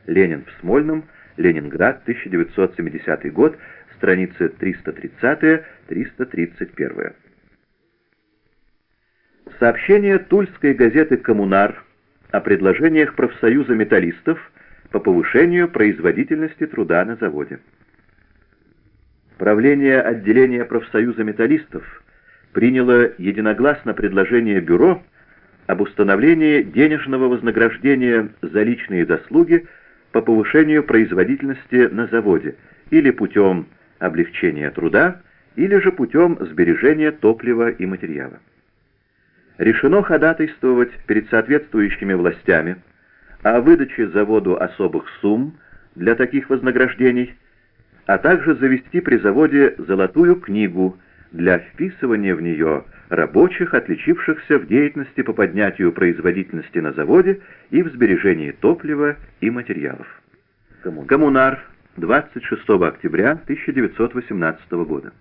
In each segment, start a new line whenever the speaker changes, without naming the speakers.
Ленин в Смольном, Ленинград, 1970 год, страницы 330-331. Сообщение тульской газеты «Коммунар» о предложениях профсоюза металлистов по повышению производительности труда на заводе. Правление отделения профсоюза металлистов приняло единогласно предложение бюро об установлении денежного вознаграждения за личные заслуги по повышению производительности на заводе или путем облегчения труда, или же путем сбережения топлива и материала. Решено ходатайствовать перед соответствующими властями о выдаче заводу особых сумм для таких вознаграждений, а также завести при заводе золотую книгу для вписывания в нее рабочих, отличившихся в деятельности по поднятию производительности на заводе и в сбережении топлива и материалов. Коммунар, 26 октября 1918 года.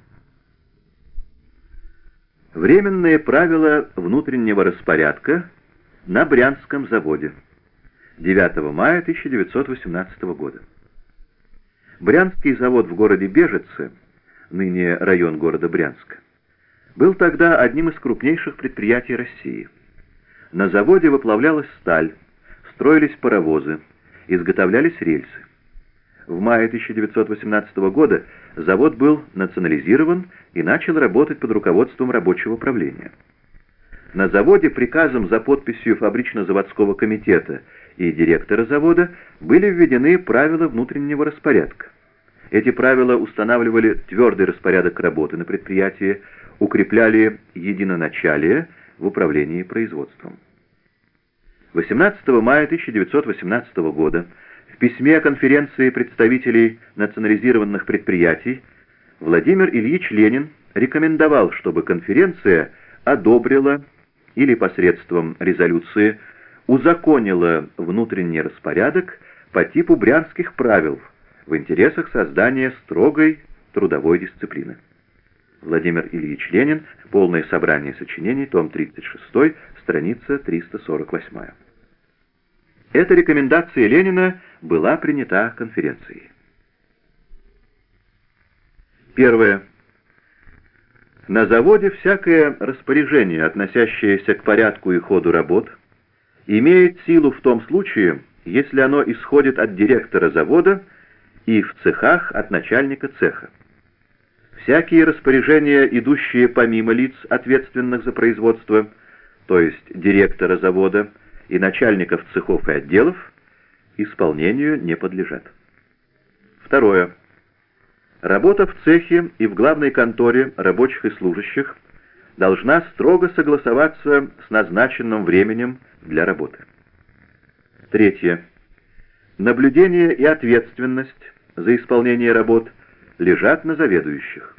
Временные правила внутреннего распорядка на Брянском заводе. 9 мая 1918 года. Брянский завод в городе Бежеце, ныне район города Брянска, был тогда одним из крупнейших предприятий России. На заводе выплавлялась сталь, строились паровозы, изготовлялись рельсы. В мае 1918 года завод был национализирован и начал работать под руководством рабочего правления. На заводе приказом за подписью фабрично-заводского комитета и директора завода были введены правила внутреннего распорядка. Эти правила устанавливали твердый распорядок работы на предприятии, укрепляли единоначалие в управлении производством. 18 мая 1918 года в письме конференции представителей национализированных предприятий Владимир Ильич Ленин рекомендовал, чтобы конференция одобрила или посредством резолюции узаконила внутренний распорядок по типу брянских правил в интересах создания строгой трудовой дисциплины. Владимир Ильич Ленин. Полное собрание сочинений. Том 36. Страница 348. Эта рекомендация Ленина была принята конференцией. Первое. На заводе всякое распоряжение, относящееся к порядку и ходу работ, имеет силу в том случае, если оно исходит от директора завода и в цехах от начальника цеха. Всякие распоряжения, идущие помимо лиц, ответственных за производство, то есть директора завода и начальников цехов и отделов, исполнению не подлежат. Второе. Работа в цехе и в главной конторе рабочих и служащих должна строго согласоваться с назначенным временем для работы. Третье. Наблюдение и ответственность за исполнение работ лежат на заведующих.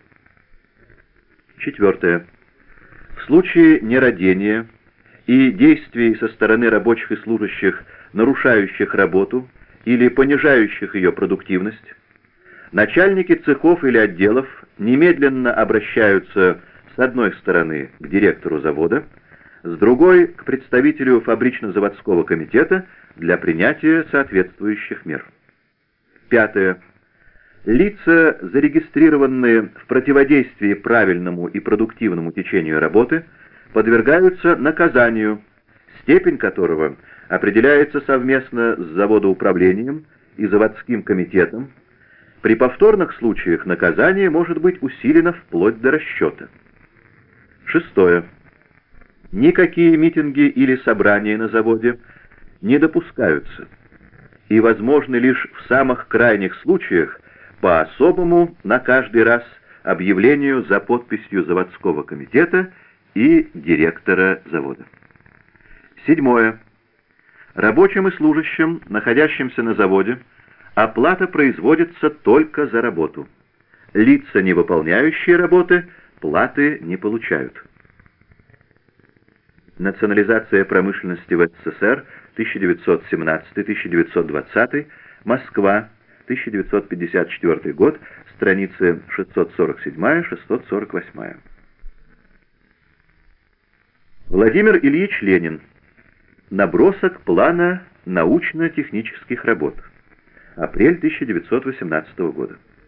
Четвертое. В случае нерадения и действий со стороны рабочих и служащих, нарушающих работу или понижающих ее продуктивность, начальники цехов или отделов немедленно обращаются с одной стороны к директору завода, с другой к представителю фабрично-заводского комитета для принятия соответствующих мер. Пятое. Лица, зарегистрированные в противодействии правильному и продуктивному течению работы, подвергаются наказанию, степень которого определяется совместно с заводоуправлением и заводским комитетом. При повторных случаях наказание может быть усилено вплоть до расчета. Шестое. Никакие митинги или собрания на заводе не допускаются и возможны лишь в самых крайних случаях по особому на каждый раз объявлению за подписью заводского комитета и директора завода. Седьмое. Рабочим и служащим, находящимся на заводе, оплата производится только за работу. Лица, не выполняющие работы, платы не получают. Национализация промышленности в СССР, 1917-1920, Москва, 1954 год, страницы 647-648. Владимир Ильич Ленин. Набросок плана научно-технических работ. Апрель 1918 года.